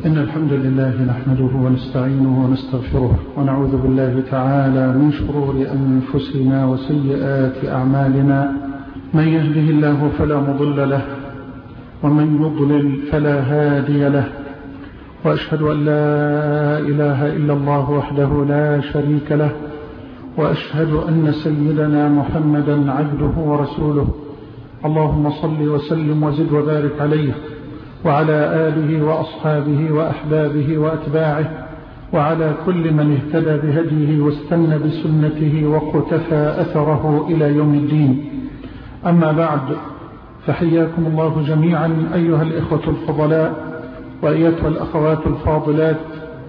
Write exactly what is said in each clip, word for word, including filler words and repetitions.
إن الحمد لله نحمده ونستعينه ونستغفره ونعوذ بالله تعالى من شرور أنفسنا وسيئات أعمالنا. من يهده الله فلا مضل له ومن يضلل فلا هادي له، وأشهد أن لا إله إلا الله وحده لا شريك له، وأشهد أن سيدنا محمدا عبده ورسوله. اللهم صل وسلم وزد وبارك عليه وعلى آله وأصحابه وأحبابه وأتباعه وعلى كل من اهتدى بهديه واستنى بسنته وقتفى أثره إلى يوم الدين. أما بعد، فحياكم الله جميعا أيها الإخوة الفضلاء وأيتها الأخوات الفاضلات،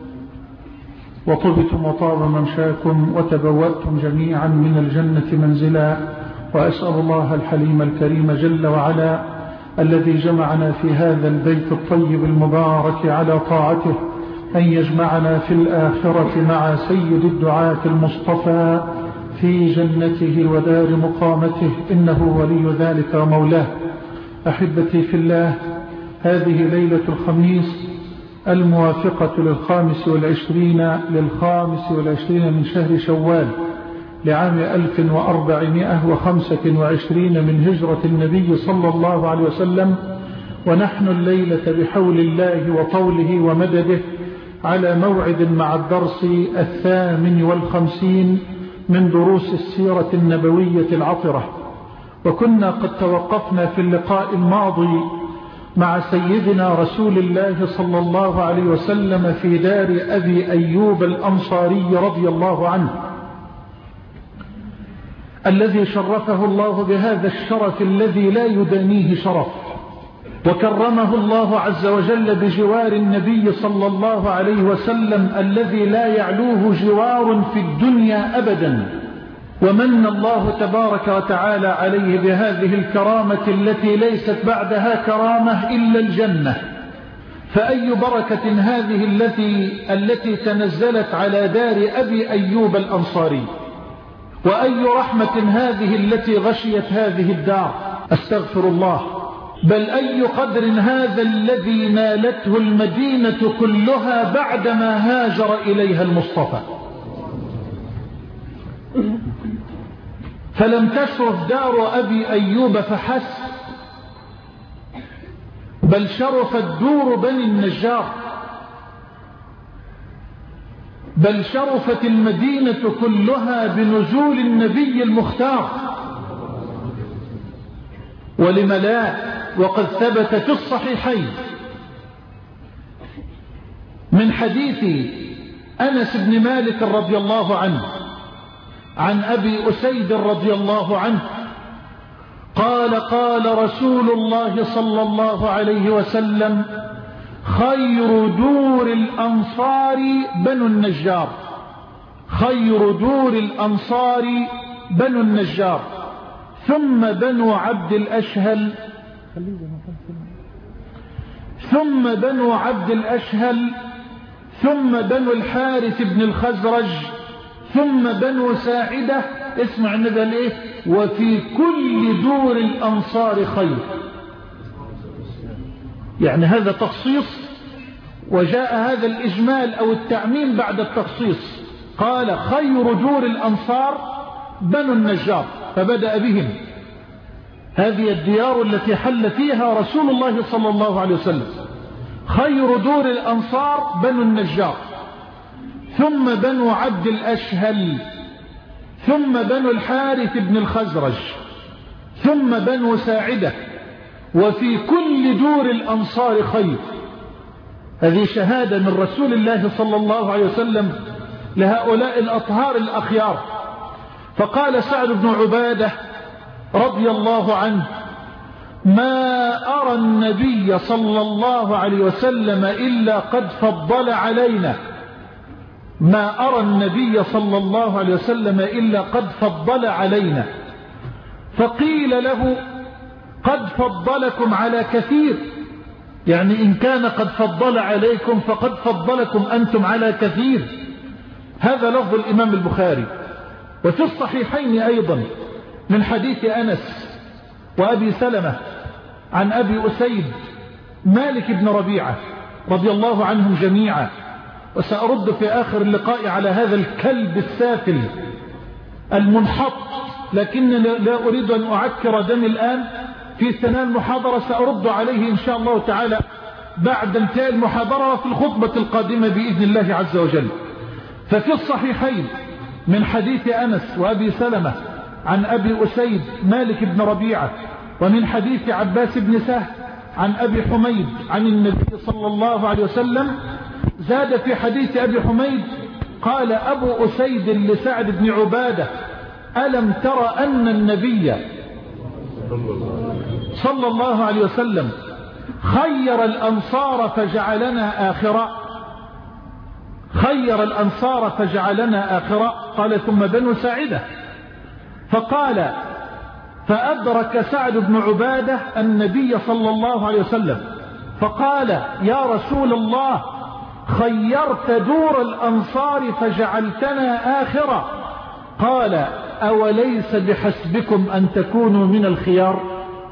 وطبتم وطاب ممشاكم وتبوأتم جميعا من الجنة منزلا، وأسأل الله الحليم الكريم جل وعلا الذي جمعنا في هذا البيت الطيب المبارك على طاعته أن يجمعنا في الآخرة مع سيد الدعاة المصطفى في جنته ودار مقامته، إنه ولي ذلك ومولاه. أحبتي في الله، هذه ليلة الخميس الموافقة للخامس والعشرين للخامس والعشرين من شهر شوال لعام ألف وأربعمائة وخمسة وعشرين من هجرة النبي صلى الله عليه وسلم، ونحن الليلة بحول الله وطوله ومدده على موعد مع الدرس الثامن والخمسين من دروس السيرة النبوية العطرة. وكنا قد توقفنا في اللقاء الماضي مع سيدنا رسول الله صلى الله عليه وسلم في دار أبي أيوب الأنصاري رضي الله عنه، الذي شرفه الله بهذا الشرف الذي لا يدانيه شرف، وكرمه الله عز وجل بجوار النبي صلى الله عليه وسلم الذي لا يعلوه جوار في الدنيا أبدا، ومن الله تبارك وتعالى عليه بهذه الكرامة التي ليست بعدها كرامة إلا الجنة. فأي بركة هذه التي التي تنزلت على دار أبي أيوب الأنصاري، وأي رحمة هذه التي غشيت هذه الدار، أستغفر الله. بل أي قدر هذا الذي نالته المدينة كلها بعدما هاجر إليها المصطفى. فلم تشرف دار أبي أيوب فحسب، بل شرفت دور بني النجار، بل شرفت المدينة كلها بنزول النبي المختار. ولم لا، وقد ثبت في الصحيحين من حديث أنس بن مالك رضي الله عنه عن أبي أسيد رضي الله عنه قال: قال رسول الله صلى الله عليه وسلم: خير دور الأنصار بنو النجار، خير دور الأنصار بنو النجار، ثم بنو عبد الأشهل، ثم بنو عبد الأشهل، ثم بنو الحارث بن الخزرج، ثم بنو ساعدة. اسمع النبي ليه: وفي كل دور الأنصار خير. يعني هذا تخصيص، وجاء هذا الإجمال أو التعميم بعد التخصيص. قال: خير دور الأنصار بنو النجار، فبدأ بهم. هذه الديار التي حل فيها رسول الله صلى الله عليه وسلم. خير دور الأنصار بنو النجار، ثم بنو عبد الأشهل، ثم بنو الحارث بن الخزرج، ثم بنو ساعدة، وفي كل دور الأنصار خير. هذه شهادة من رسول الله صلى الله عليه وسلم لهؤلاء الأطهار الأخيار. فقال سعد بن عبادة رضي الله عنه: ما أرى النبي صلى الله عليه وسلم إلا قد فضل علينا، ما أرى النبي صلى الله عليه وسلم إلا قد فضل علينا. فقيل له: قد فضلكم على كثير، يعني إن كان قد فضل عليكم فقد فضلكم أنتم على كثير. هذا لفظ الإمام البخاري. وفي الصحيحين أيضا من حديث أنس وأبي سلمة عن أبي أسيد مالك بن ربيعة رضي الله عنهم جميعا. وسأرد في آخر اللقاء على هذا الكلب السافل المنحط، لكن لا أريد أن أعكر دمي الآن في ثناء المحاضرة، سأرد عليه إن شاء الله تعالى بعد انتهاء المحاضرة وفي الخطبة القادمة بإذن الله عز وجل. ففي الصحيحين من حديث أنس وأبي سلمة عن أبي أسيد مالك بن ربيعة، ومن حديث عباس بن سهل عن أبي حميد عن النبي صلى الله عليه وسلم، زاد في حديث أبي حميد قال أبو أسيد لسعد بن عبادة: ألم تر أن النبي صلى الله عليه وسلم خير الأنصار فجعلنا آخرا؟ خير الأنصار فجعلنا آخرا. قال: ثم بنو ساعدة. فقال: فأدرك سعد بن عبادة النبي صلى الله عليه وسلم فقال: يا رسول الله، خيرت دور الأنصار فجعلتنا آخرا. قال: أوليس بحسبكم أن تكونوا من الخيار؟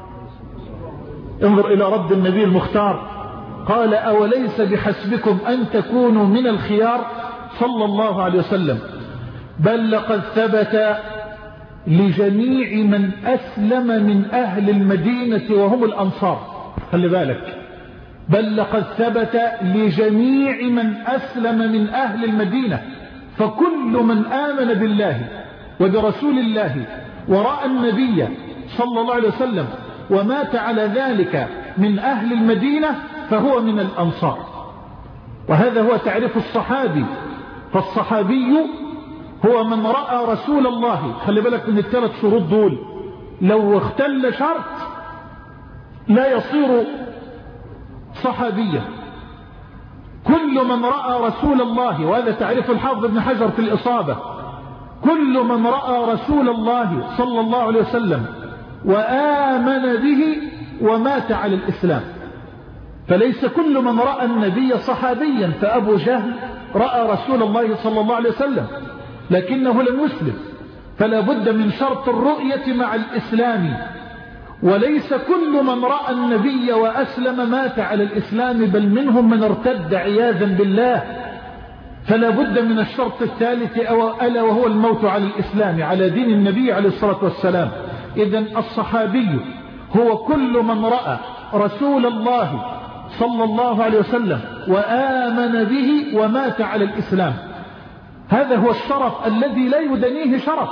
انظر إلى رد النبي المختار، قال: أوليس بحسبكم أن تكونوا من الخيار صلى الله عليه وسلم. بل لقد ثبت لجميع من أسلم من أهل المدينة وهم الأنصار. خلي بالك، بل لقد ثبت لجميع من أسلم من أهل المدينة، فكل من آمن بالله وبرسول الله ورأى النبي صلى الله عليه وسلم ومات على ذلك من أهل المدينة فهو من الأنصار. وهذا هو تعريف الصحابي. فالصحابي هو من رأى رسول الله. خلي بالك من الثلاث شروط دول، لو اختل شرط لا يصير صحابيا. كل من رأى رسول الله، وهذا تعريف الحافظ ابن حجر في الإصابة، كل من رأى رسول الله صلى الله عليه وسلم وآمن به ومات على الإسلام. فليس كل من رأى النبي صحابيا، فأبو جهل رأى رسول الله صلى الله عليه وسلم لكنه لم يسلم، فلا بد من شرط الرؤية مع الإسلام. وليس كل من رأى النبي وأسلم مات على الإسلام، بل منهم من ارتد عياذا بالله. فلا بد من الشرط الثالث ألا وهو الموت على الإسلام على دين النبي عليه الصلاة والسلام. إذن الصحابي هو كل من رأى رسول الله صلى الله عليه وسلم وآمن به ومات على الإسلام. هذا هو الشرف الذي لا يدنيه شرف.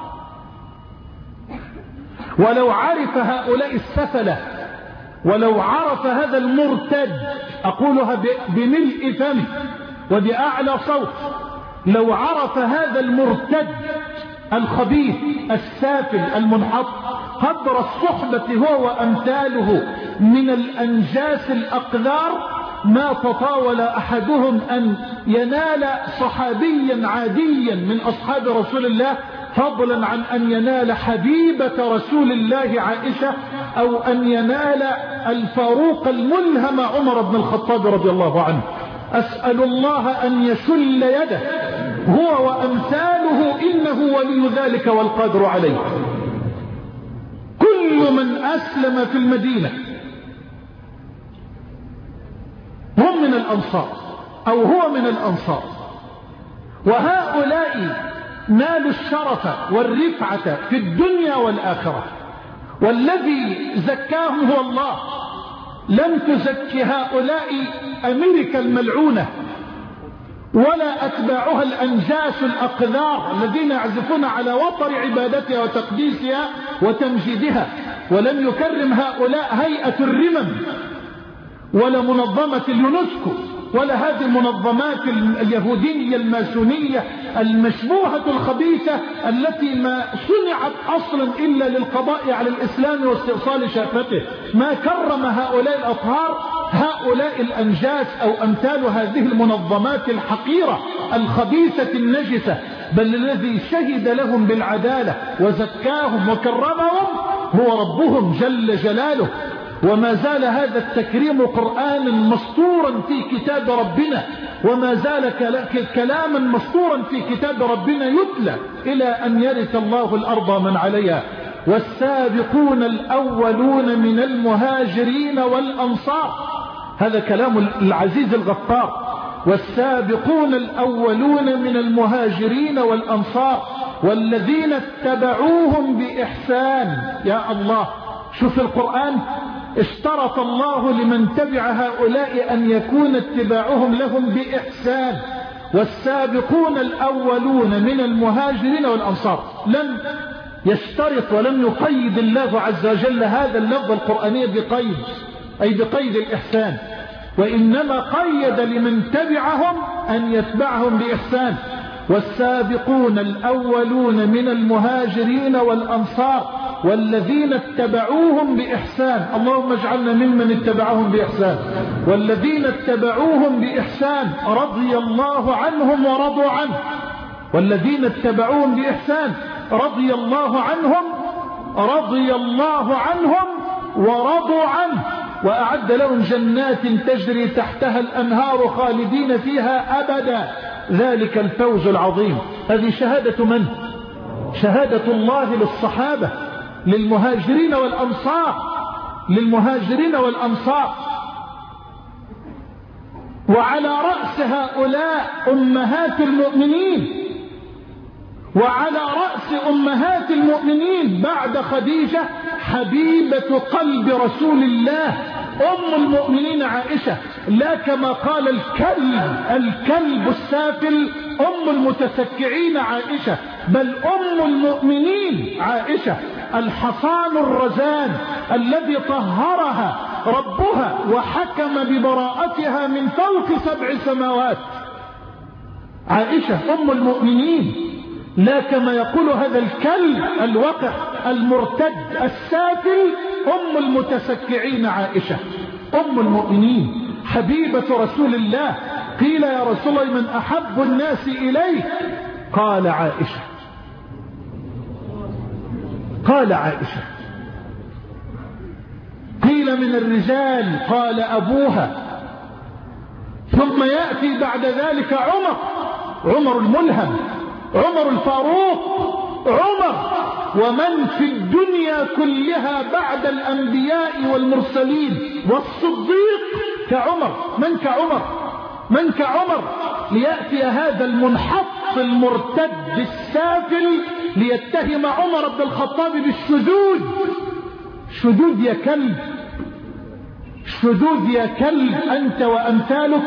ولو عرف هؤلاء السفلة، ولو عرف هذا المرتد، أقولها بملء فمي وبأعلى صوت، لو عرف هذا المرتد الخبيث السافل المنحط قدر الصحبة هو وأمثاله من الأنجاس الأقذار، ما تطاول أحدهم أن ينال صحابيا عاديا من أصحاب رسول الله، فضلا عن أن ينال حبيبة رسول الله عائشة، أو أن ينال الفاروق الملهم عمر بن الخطاب رضي الله عنه. أسأل الله أن يشل يده هو وأمثاله، إنه ولي ذلك والقادر عليه. كل من أسلم في المدينة هم من الأنصار أو هو من الأنصار، وهؤلاء نالوا الشرف والرفعة في الدنيا والآخرة. والذي زكاهم هو الله، لم تزكي هؤلاء أمريكا الملعونة ولا أتباعها الأنجاس الأقذار الذين يعزفون على وتر عبادتها وتقديسها وتمجيدها. ولم يكرم هؤلاء هيئة الرمم ولا منظمة اليونسكو ولا هذه المنظمات اليهودية الماسونية المشبوهة الخبيثة التي ما صنعت أصلا إلا للقضاء على الإسلام واستئصال شافته. ما كرم هؤلاء الأطهار هؤلاء الأنجاس أو أمثال هذه المنظمات الحقيرة الخبيثة النجسة، بل الذي شهد لهم بالعدالة وزكاهم وكرمهم هو ربهم جل جلاله. وما زال هذا التكريم قرآنا مسطورا في كتاب ربنا، وما زال كلاما مسطورا في كتاب ربنا يتلى إلى أن يرث الله الأرض من عليها. والسابقون الأولون من المهاجرين والأنصار هذا كلام العزيز الغفار. والسابقون الأولون من المهاجرين والأنصار والذين اتبعوهم بإحسان. يا الله، شوف القرآن اشترط الله لمن تبع هؤلاء أن يكون اتباعهم لهم بإحسان. والسابقون الأولون من المهاجرين والأنصار، لم يشترط ولم يقيد الله عز وجل هذا اللفظ القرآني بقيد، أي بقيد الإحسان، وإنما قيد لمن تبعهم أن يتبعهم بإحسان. والسابقون الأولون من المهاجرين والأنصار والذين اتبعوهم بإحسان. اللهم اجعلنا ممن اتبعوهم بإحسان. والذين اتبعوهم بإحسان رضي الله عنهم ورضوا عنه. والذين اتبعوهم بإحسان رضي الله عنهم رضي الله عنهم ورضوا عنه، وأعد لهم جنات تجري تحتها الأنهار خالدين فيها أبدا، ذلك الفوز العظيم. هذه شهادة من؟ شهادة الله للصحابة، للمهاجرين والأنصار، للمهاجرين والأنصار. وعلى رأس هؤلاء أمهات المؤمنين، وعلى رأس أمهات المؤمنين بعد خديجة حبيبة قلب رسول الله أم المؤمنين عائشة، لا كما قال الكلب الكلب السافل أم المتسكعين عائشة، بل أم المؤمنين عائشة، الحصان الرزان الذي طهرها ربها وحكم ببراءتها من فوق سبع سماوات. عائشة أم المؤمنين، لا كما يقول هذا الكلب الوقح المرتد السافل أم المتسكعين عائشة أم المؤمنين حبيبة رسول الله. قيل يا رسول الله من أحب الناس إليه؟ قال عائشة، قال عائشة. قيل من الرجال؟ قال أبوها. ثم يأتي بعد ذلك عمر، عمر الملهم، عمر الفاروق، عمر. ومن في الدنيا كلها بعد الأنبياء والمرسلين والصديق كعمر؟ من كعمر؟ من كعمر؟ ليأتي هذا المنحط المرتد السافل ليتهم عمر بن الخطاب بالشذوذ. شذوذ يا كلب، شذوذ يا كلب أنت وأمثالك.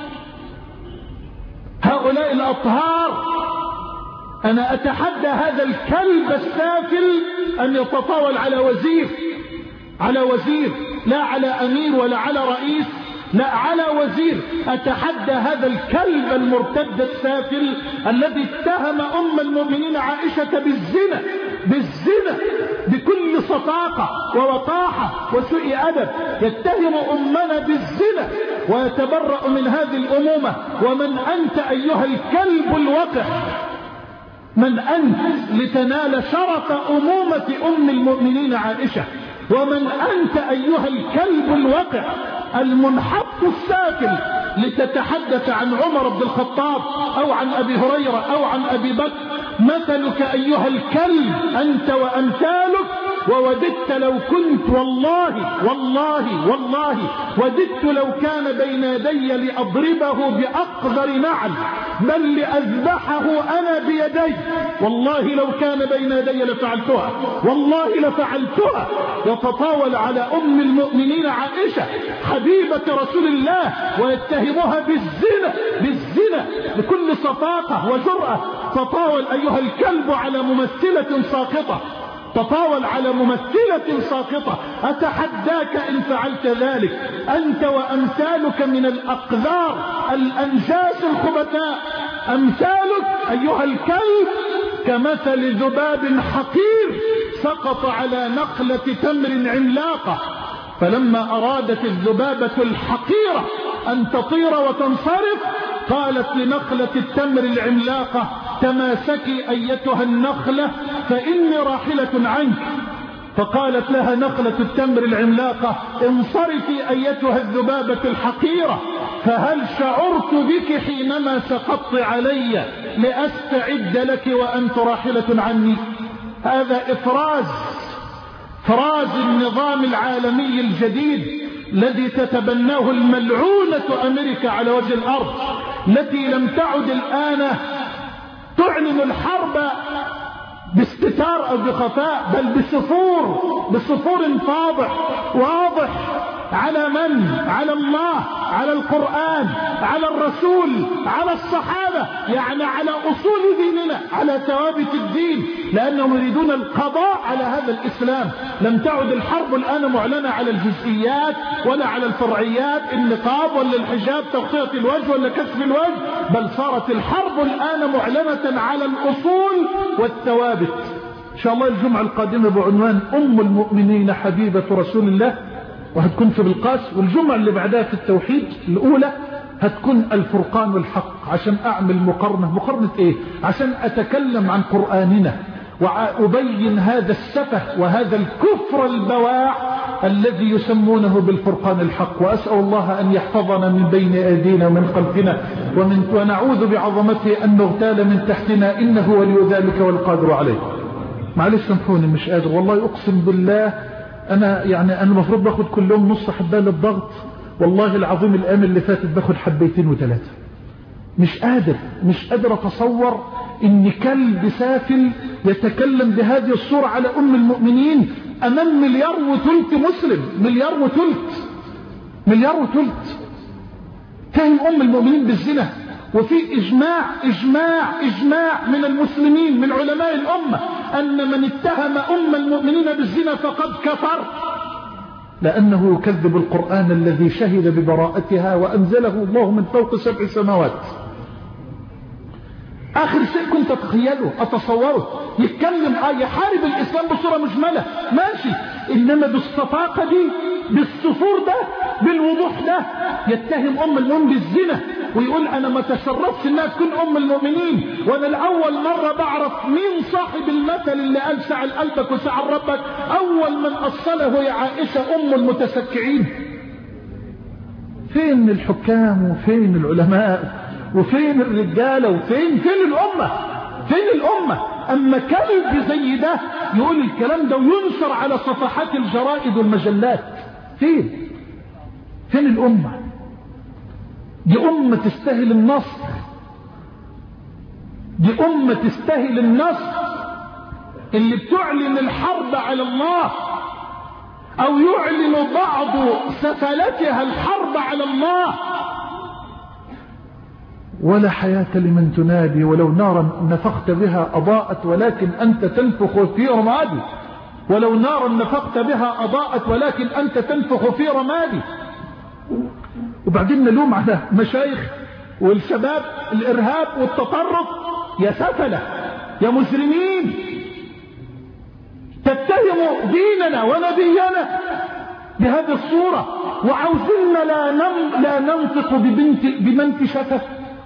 هؤلاء الأطهار، أنا أتحدى هذا الكلب السافل أن يتطاول على وزير، على وزير، لا على أمير ولا على رئيس، لا على وزير. أتحدى هذا الكلب المرتد السافل الذي اتهم أم المؤمنين عائشة بالزنا، بالزنا بكل صفاقة ووقاحة وسوء أدب، يتهم أمنا بالزنا ويتبرأ من هذه الأمومة. ومن أنت أيها الكلب الوقح؟ من أنت لتنال شرف أمومة أم المؤمنين عائشة؟ ومن أنت أيها الكلب الوقع المنحط السافل لتتحدث عن عمر بن الخطاب أو عن أبي هريرة أو عن أبي بكر؟ مثلك أيها الكلب أنت وأمثالك. ووددت لو كنت، والله والله والله وددت لو كان بين يدي لأضربه بأقذر نعل، بل لأذبحه أنا بيدي. والله لو كان بين يدي لفعلتها، والله لفعلتها. يتطاول على أم المؤمنين عائشة حبيبة رسول الله ويتهمها بالزنا، بالزنا بكل صفاقة وجرأة. تطاول أيها الكلب على ممثلة ساقطة، تطاول على ممثلة ساقطة. أتحداك إن فعلت ذلك أنت وأمثالك من الأقذار الأنجاس الخبثاء. أمثالك أيها الكلب كمثل ذباب حقير سقط على نخلة تمر عملاقة، فلما أرادت الذبابة الحقيرة أن تطير وتنصرف قالت لنخلة التمر العملاقة تماسكي أيتها النخلة فإني راحلة عنك. فقالت لها نخلة التمر العملاقة انصرفي أيتها الذبابة الحقيرة، فهل شعرت بك حينما سقطت علي لأستعد لك وأنت راحلة عني؟ هذا إفراز، إفراز النظام العالمي الجديد الذي تتبناه الملعونة أمريكا على وجه الأرض، التي لم تعد الآن تعلن الحرب باستتار أو بخفاء، بل بصفور بصفور فاضح واضح. على من؟ على الله، على القرآن، على الرسول، على الصحابة، يعني على أصول ديننا، على ثوابت الدين، لأنهم يريدون القضاء على هذا الإسلام. لم تعد الحرب الآن معلنة على الجزئيات ولا على الفرعيات، النقاب ولا الحجاب، تغطية الوجه ولا كشف الوجه، بل صارت الحرب الآن معلنة على الأصول والثوابت. إن شاء الله الجمعة القادمة بعنوان أم المؤمنين حبيبة رسول الله، وهتكون في بالقاس، والجمعة اللي بعدها في التوحيد الأولى هتكون الفرقان والحق، عشان أعمل مقارنة. مقارنة إيه؟ عشان أتكلم عن قرآننا وأبين هذا السفه وهذا الكفر البواع الذي يسمونه بالفرقان الحق. وأسأل الله أن يحفظنا من بين أيدينا ومن خلفنا، ومن ونعوذ بعظمته أن نغتال من تحتنا، إنه ولي ذلك والقادر عليه. معلش سامحوني مش قادر والله، أقسم بالله أنا يعني أنا المفروض باخد كل يوم نص حباية للضغط، والله العظيم الأيام اللي فاتت باخد حبيتين وثلاثة. مش قادر مش قادر أتصور إن كلب سافل يتكلم بهذه الصورة على أم المؤمنين أمام مليار وثلث مسلم. مليار وثلث مليار وثلث تهم أم المؤمنين بالزنا، وفي إجماع إجماع إجماع من المسلمين من علماء الأمة أن من اتهم أم المؤمنين بالزنا فقد كفر، لأنه يكذب القرآن الذي شهد ببراءتها وأنزله الله من فوق سبع سماوات. آخر شيء كنت أتخيله أتصوره يتكلم آه يحارب الإسلام بصورة مجملة ماشي، إنما بالصفاقة دي بالصفور ده بالوضوح ده يتهم أم المؤمنين بالزنا، ويقول أنا ما تشرفت إنها تكون أم المؤمنين، وأنا الأول مرة بعرف مين صاحب المثل اللي قال سعى قلبك وسعى ربك، أول من أصله يا عائشة أم المتسكعين. فين الحكام وفين العلماء وفين الرجالة وفين فين الأمة فين الأمة؟ أما كلب زي ده يقول الكلام ده وينشر على صفحات الجرائد والمجلات، فين فين الأمة؟ دي أمة تستاهل النصر، دي أمة تستاهل النصر، اللي بتعلن الحرب على الله أو يعلن بعض سفلتها الحرب على الله. ولا حياة لمن تنادي ولو نارا نفخت بها أضاءت ولكن أنت تنفخ في رمادي، ولو نارا نفخت بها أضاءت ولكن أنت تنفخ في رمادي. وبعدين نلوم على مشايخ والشباب الإرهاب والتطرف، يا سفلة يا مجرمين تتهموا ديننا ونبينا بهذه الصورة، وعاوزين لا, نم لا ننطق ببنت بمن شفه.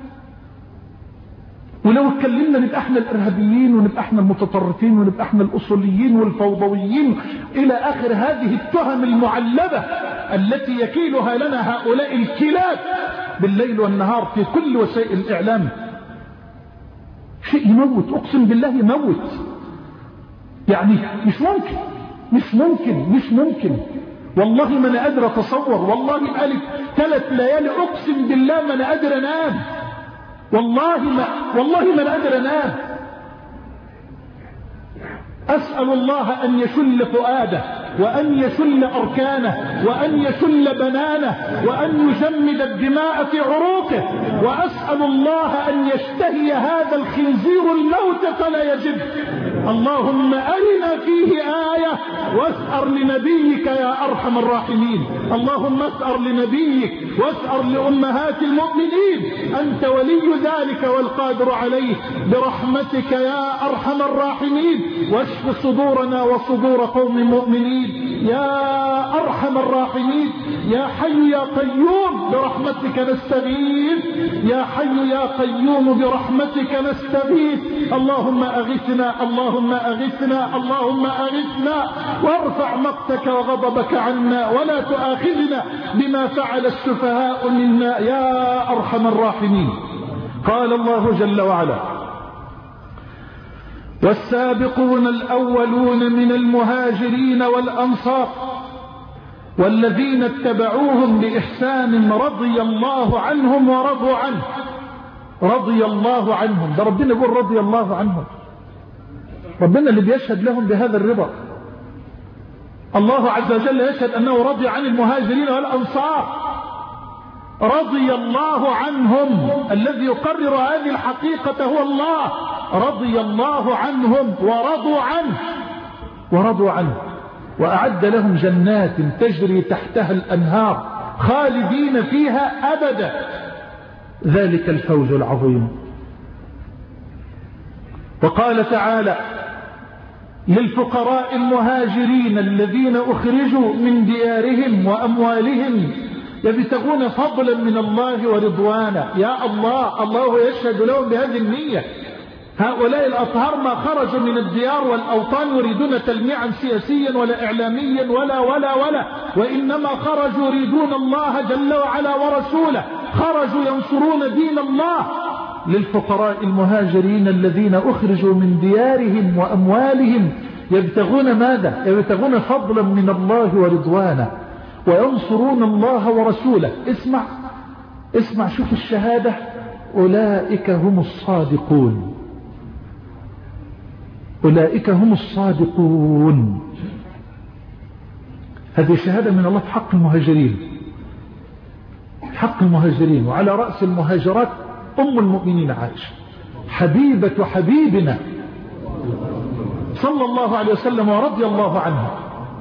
ولو اتكلمنا نبقى احنا الارهابيين ونبقى احنا المتطرفين ونبقى احنا الاصوليين والفوضويين الى اخر هذه التهم المعلبة التي يكيلها لنا هؤلاء الكلاب بالليل والنهار في كل وسائل الاعلام. شيء يموت، اقسم بالله يموت، يعني مش ممكن مش ممكن مش ممكن والله ما انا قادر اتصور. والله قالت ثلاث ليالي اقسم بالله ما انا قادر انام، والله ما والله ما انا قادر انام. اسال الله ان يشل فؤاده وان يشل اركانه وان يشل بنانه وان يجمد الدماء في عروقه، واسال الله ان يشتهي هذا الخنزير الموت فلا يجد. اللهم أرنا فيه آية واسأر لنبيك يا أرحم الراحمين. اللهم اسأر لنبيك واسأر لأمهات المؤمنين، أنت ولي ذلك والقادر عليه، برحمتك يا أرحم الراحمين. واشف صدورنا وصدور قوم مؤمنين يا أرحم الراحمين. يا حي يا قيوم برحمتك نستغيث، يا حي يا قيوم برحمتك نستغيث. اللهم أغثنا اللهم أغثنا اللهم أغثنا، وارفع مقتك وغضبك عنا، ولا تؤاخذنا بما فعل السفهاء منا يا أرحم الراحمين. قال الله جل وعلا: والسابقون الأولون من المهاجرين والأنصار والذين اتبعوهم بإحسان رضي الله عنهم ورضوا عنه. رضي الله عنهم، ده ربنا يقول رضي الله عنهم، ربنا اللي بيشهد لهم بهذا الرضا. الله عز وجل يشهد أنه رضي عن المهاجرين والأنصار، رضي الله عنهم. الذي يقرر هذه الحقيقة هو الله. رضي الله عنهم ورضوا عنه ورضوا عنه وأعد لهم جنات تجري تحتها الأنهار خالدين فيها أبدا، ذلك الفوز العظيم. وقال تعالى للفقراء المهاجرين الذين أخرجوا من ديارهم وأموالهم يبتغون فضلا من الله ورضوانا. يا الله، الله يشهد لهم بهذه النية. هؤلاء الأطهار ما خرجوا من الديار والأوطان يريدون تلميعا سياسيا ولا إعلاميا ولا ولا ولا وإنما خرجوا يريدون الله جل وعلا ورسوله، خرجوا ينصرون دين الله. للفقراء المهاجرين الذين أخرجوا من ديارهم وأموالهم يبتغون ماذا؟ يبتغون فضلا من الله ورضوانا وينصرون الله ورسوله. اسمع اسمع، شوف الشهادة، أولئك هم الصادقون، أولئك هم الصادقون. هذه شهادة من الله في حق المهاجرين، حق المهاجرين. وعلى رأس المهاجرات أم المؤمنين عائشة حبيبة حبيبنا صلى الله عليه وسلم ورضي الله عنها.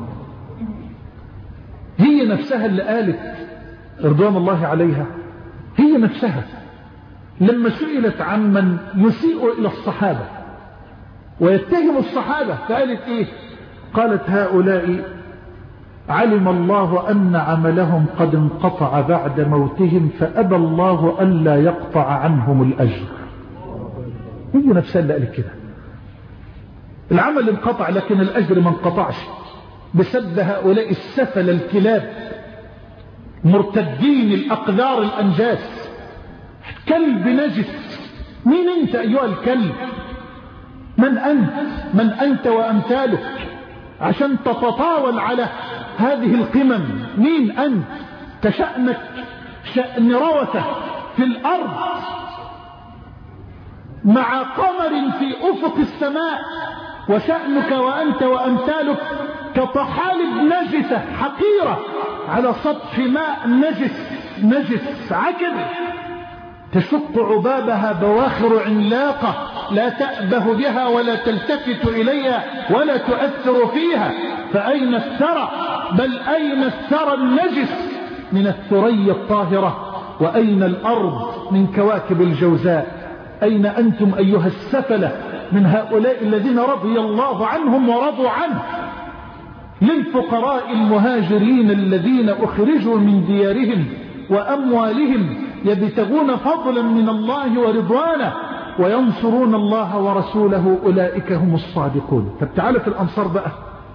هي نفسها اللي قالت رضوان الله عليها، هي نفسها لما سئلت عن من يسيء إلى الصحابة ويتهم الصحابة فقالت إيه؟ قالت هؤلاء علم الله أن عملهم قد انقطع بعد موتهم فأبى الله ألا يقطع عنهم الأجر. هي نفسها اللي قالت كده، العمل انقطع لكن الأجر ما انقطعش بسبب هؤلاء السفل الكلاب مرتدين الأقذار الأنجاس. كلب نجس. مين أنت أيها الكلب؟ من أنت؟ من أنت وأمثالك عشان تتطاول على هذه القمم؟ مين أنت؟ كشأنك شأن روثة في الأرض مع قمر في أفق السماء، وشأنك وأنت وأمثالك كطحالب نجسة حقيرة على سطح ماء نجس نجس عكر تشق عبابها بواخر عملاقة لا تأبه بها ولا تلتفت إليها ولا تؤثر فيها. فأين الثرى؟ بل أين الثرى النجس من الثريا الطاهرة؟ وأين الأرض من كواكب الجوزاء؟ أين أنتم أيها السفلة من هؤلاء الذين رضي الله عنهم ورضوا عنه؟ للفقراء المهاجرين الذين أخرجوا من ديارهم وأموالهم يبتغون فضلا من الله ورضوانه وينصرون الله ورسوله أولئك هم الصادقون. طب تعالى في الأنصار بقى،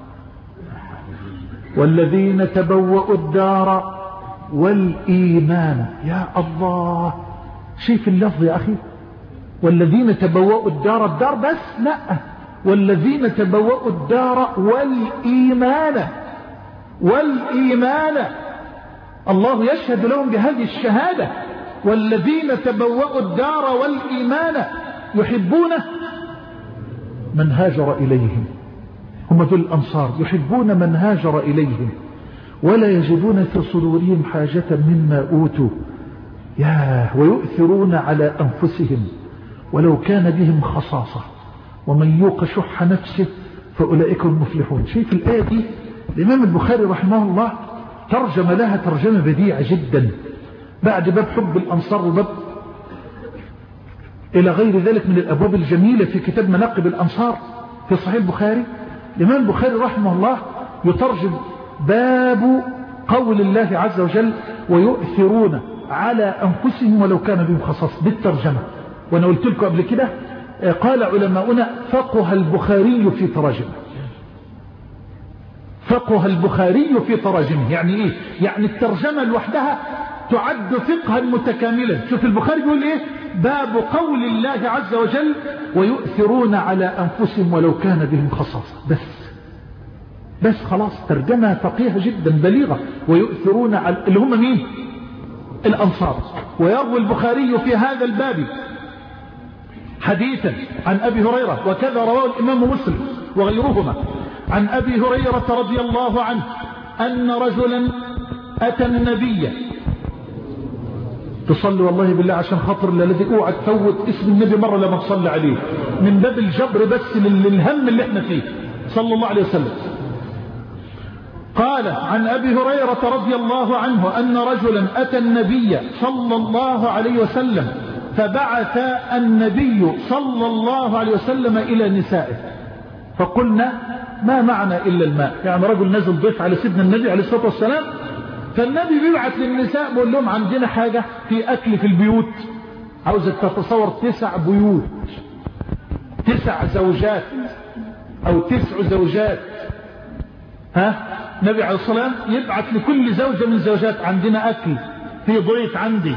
والذين تبوأوا الدار والإيمان. يا الله، شايف اللفظ يا أخي؟ والذين تبوأوا الدار، الدار بس؟ لا، والذين تبوأوا الدار والإيمان. والإيمان الله يشهد لهم بهذه الشهادة. والذين تبوأوا الدار والإيمان يحبون من هاجر إليهم. هم دول الأنصار، يحبون من هاجر إليهم ولا يجدون في صدورهم حاجة مما أوتوا. ياه، ويؤثرون على أنفسهم ولو كان بهم خصاصة ومن يوق شح نفسه فأولئك المفلحون. شايف الآية دي؟ الإمام البخاري رحمه الله ترجم لها ترجمة بديعة جدا بعد باب حب الأنصار وباب إلى غير ذلك من الأبواب الجميلة في كتاب مناقب الأنصار في صحيح البخاري. الإمام البخاري رحمه الله يترجم باب قول الله عز وجل ويؤثرون على أنفسهم ولو كان بهم خصاصة بالترجمة. وأنا قلت لكم قبل كده قال علماؤنا فقه البخاري في تراجمه. فقه البخاري في تراجمه يعني إيه؟ يعني الترجمة لوحدها تعد فقها متكاملا. شوف البخاري يقول إيه؟ باب قول الله عز وجل ويؤثرون على أنفسهم ولو كان بهم خصاصة. بس بس خلاص ترجمة فقيهة جدا بليغة. ويؤثرون على اللي هم مين؟ الأنصار. ويروي البخاري في هذا الباب حديثا عن أبي هريرة، وكذا رواه الإمام مسلم وغيرهما، عن أبي هريرة رضي الله عنه أن رجلا أتى النبي. تصلي والله بالله عشان خاطر الذي اوعى تفوت اسم النبي مرة لما تصلي عليه، من باب الجبر بس للهم اللي احنا فيه صلى الله عليه وسلم. قال عن أبي هريرة رضي الله عنه أن رجلا أتى النبي صلى الله عليه وسلم فبعث النبي صلى الله عليه وسلم إلى نسائه فقلنا ما معنى إلا الماء. يعني رجل نزل ضيف على سيدنا النبي عليه الصلاة والسلام، فالنبي بيبعث للنساء بيقول لهم عندنا حاجة في أكل في البيوت. عاوزك تتصور تسع بيوت، تسع زوجات أو تسع زوجات، ها النبي عليه الصلاة والسلام يبعث لكل زوجة من زوجات عندنا أكل في ضيف عندي.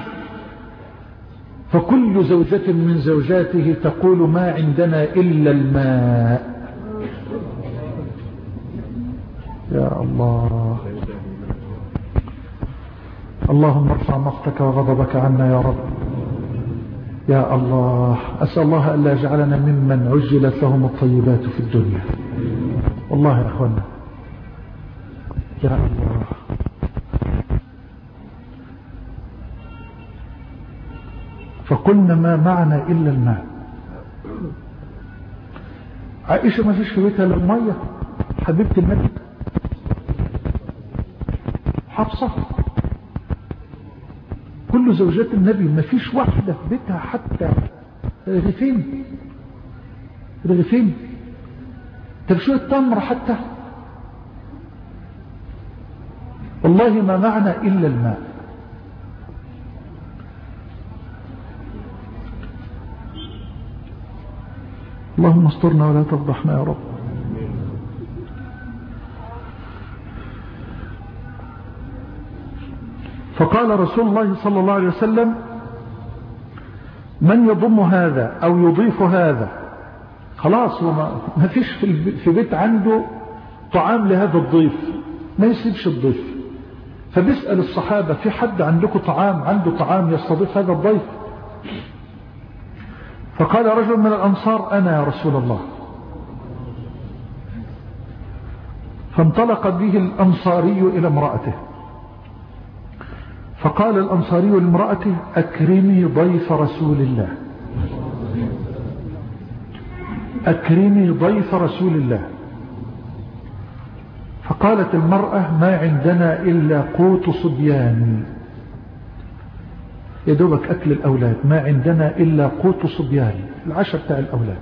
فكل زوجة من زوجاته تقول ما عندنا إلا الماء. يا الله، اللهم ارفع مقتك وغضبك عنا يا رب. يا الله، أسأل الله ألا يجعلنا ممن عجلت لهم الطيبات في الدنيا. والله يا أخوانا يا الله. فقلنا ما معنى إلا الماء. عائشة ما فيش في بيتها الا المية، حبيبة النبي. حفصة كل زوجات النبي ما فيش واحدة في بيتها حتى رغيفين رغيفين طب شوية تمر حتى. والله ما معنى إلا الماء. اللهم استرنا ولا تفضحنا يا رب. فقال رسول الله صلى الله عليه وسلم من يضم هذا أو يضيف هذا. خلاص وما ما فيش في بيت عنده طعام لهذا الضيف، ما يسيبش الضيف. فبيسأل الصحابة في حد عندكم طعام، عنده طعام يستضيف هذا الضيف؟ فقال رجل من الأنصار أنا يا رسول الله. فانطلق به الأنصاري إلى امرأته فقال الأنصاري لامرأته أكرمي ضيف رسول الله، أكرمي ضيف رسول الله. فقالت المرأة ما عندنا إلا قوت صبيان، يدوبك أكل الأولاد، ما عندنا إلا قوت صبيان، العشر بتاع الأولاد.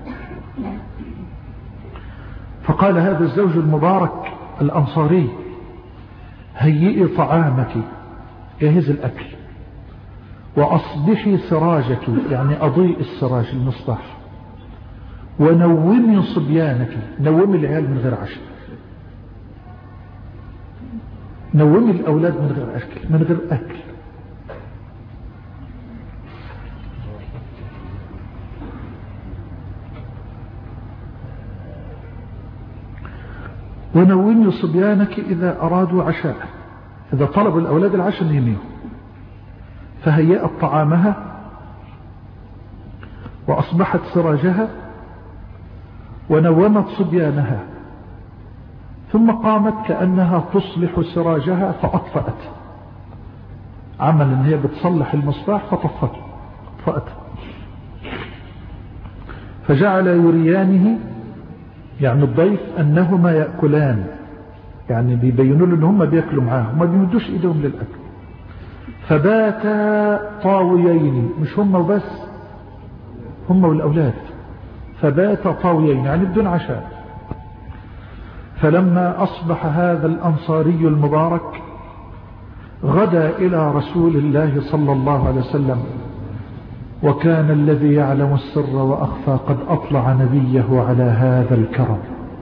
فقال هذا الزوج المبارك الأنصاري هيئي طعامك، جهز الأكل، وأصبحي سراجك يعني أضيء السراج المصباح، ونومي صبيانك، نومي العيال من غير عشاء، نومي الأولاد من غير أكل من غير أكل. ونومي صبيانك إذا أرادوا عشاء، إذا طلبوا الأولاد العشاء نيميهم. فهيأت طعامها وأصبحت سراجها ونومت صبيانها، ثم قامت كأنها تصلح سراجها فأطفأت، عمل ان هي بتصلح المصباح فطفته طفأت. فجعل يريانه يعني الضيف أنهما يأكلان، يعني بيبينوا له ان هم بيأكلوا معاه وما بيمدوش ايدهم للأكل. فباتا طاويين، مش هم وبس، هم والأولاد، فباتا طاويين يعني بدون عشاء. فلما أصبح هذا الأنصاري المبارك غدا إلى رسول الله صلى الله عليه وسلم، وكان الذي يعلم السر وأخفى قد أطلع نبيه على هذا الكرم.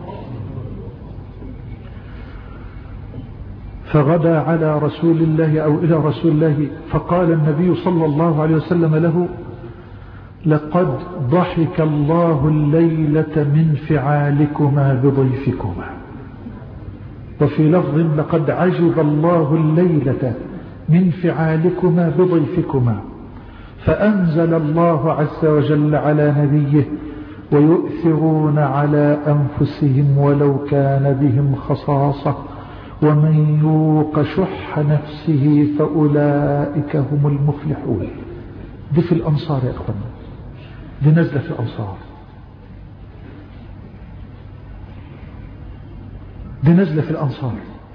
فغدا على رسول الله أو إلى رسول الله، فقال النبي صلى الله عليه وسلم له لقد ضحك الله الليلة من فعالكما بضيفكما. وفي لفظ لقد عجب الله الليلة من فعالكما بضيفكما، فأنزل الله عز وجل على نبيه ويؤثرون على أنفسهم ولو كان بهم خصاصة ومن يوق شح نفسه فأولئك هم المفلحون. دي في الأنصار يا أخوانا، دي نزلة في الأنصار، دي نزلة في الأنصار.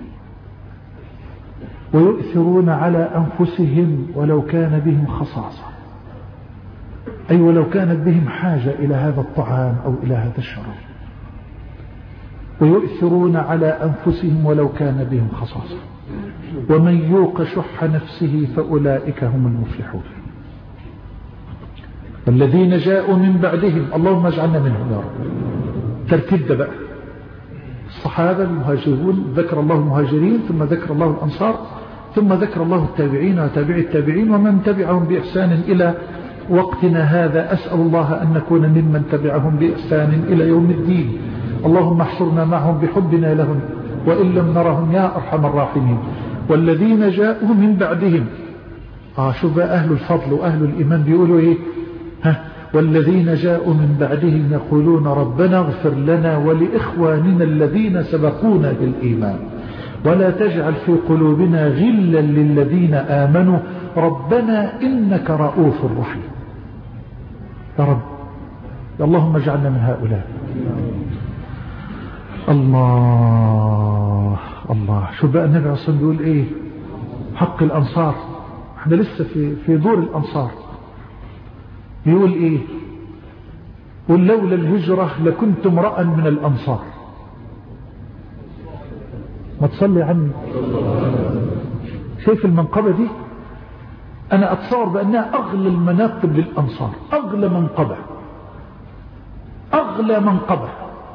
ويؤثرون على أنفسهم ولو كان بهم خصاصة، أي ولو كانت بهم حاجة إلى هذا الطعام أو إلى هذا الشراب. ويؤثرون على أنفسهم ولو كان بهم خصاصة ومن يوق شح نفسه فأولئك هم المفلحون. والذين جاءوا من بعدهم، اللهم اجعلنا منهم يا رب. ترتيب ده بقى، الصحابة المهاجرون، ذكر الله المهاجرين ثم ذكر الله الأنصار ثم ذكر الله التابعين وتابع التابعين ومن تبعهم بإحسان إلى وقتنا هذا. أسأل الله أن نكون ممن تبعهم بإحسان إلى يوم الدين. اللهم احشرنا معهم بحبنا لهم وإن لم نرهم يا أرحم الراحمين. والذين جاءوا من بعدهم، آه شو بقى أهل الفضل وأهل الإيمان بيقولوا إيه؟ ها والذين جاءوا من بعدهم يقولون ربنا اغفر لنا ولإخواننا الذين سبقونا بالإيمان ولا تجعل في قلوبنا غلا للذين آمنوا ربنا إنك رؤوف رحيم. يا رب اللهم اجعلنا من هؤلاء. الله الله، شو بقى النبي عليه الصلاة والسلام بيقول ايه؟ حق الأنصار، احنا لسه في في دور الأنصار. بيقول ايه؟ قل لولا الهجرة لكنت امرأ من الأنصار. ما تصلي عني. شايف المنقبة دي؟ أنا أتصور بأنها أغلى المناقب للأنصار، أغلى منقبة، أغلى منقبة.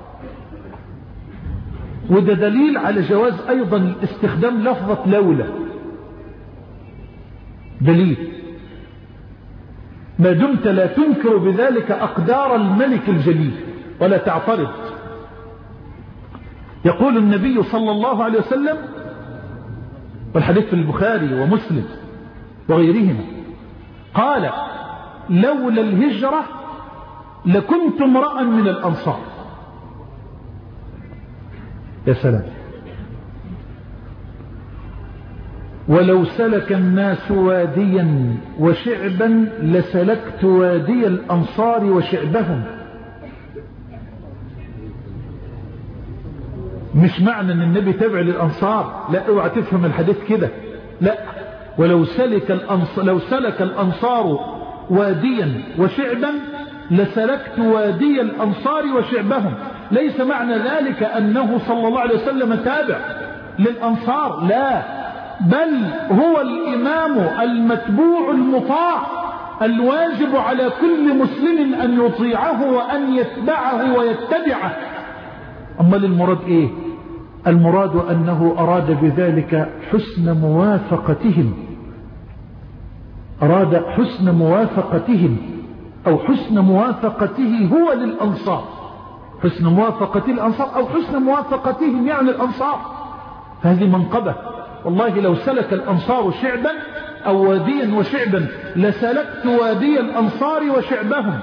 وده دليل على جواز أيضا استخدام لفظة لولا، دليل ما دمت لا تنكر بذلك أقدار الملك الجليل ولا تعترض. يقول النبي صلى الله عليه وسلم، والحديث في البخاري ومسلم وغيرهما، قال لولا الهجرة لكنت امرأ من الأنصار. يا سلام. ولو سلك الناس واديا وشعبا لسلكت وادي الأنصار وشعبهم. مش معنى ان النبي تبع للأنصار، لا اوعى تفهم الحديث كده، لا. ولو سلك الأنصار, لو سلك الأنصار واديا وشعبا لسلكت وادي الأنصار وشعبهم. ليس معنى ذلك أنه صلى الله عليه وسلم تابع للأنصار، لا، بل هو الإمام المتبوع المطاع الواجب على كل مسلم أن يطيعه وأن يتبعه ويتبعه. أما المراد إيه؟ المراد أنه أراد بذلك حسن موافقتهم، أراد حسن موافقتهم أو حسن موافقته هو للأنصار، حسن موافقة الأنصار أو حسن موافقتهم يعني الأنصار. هذه منقبة. والله لو سلك الأنصار شعبا أو واديا وشعبا لسلكت وادي الأنصار وشعبهم.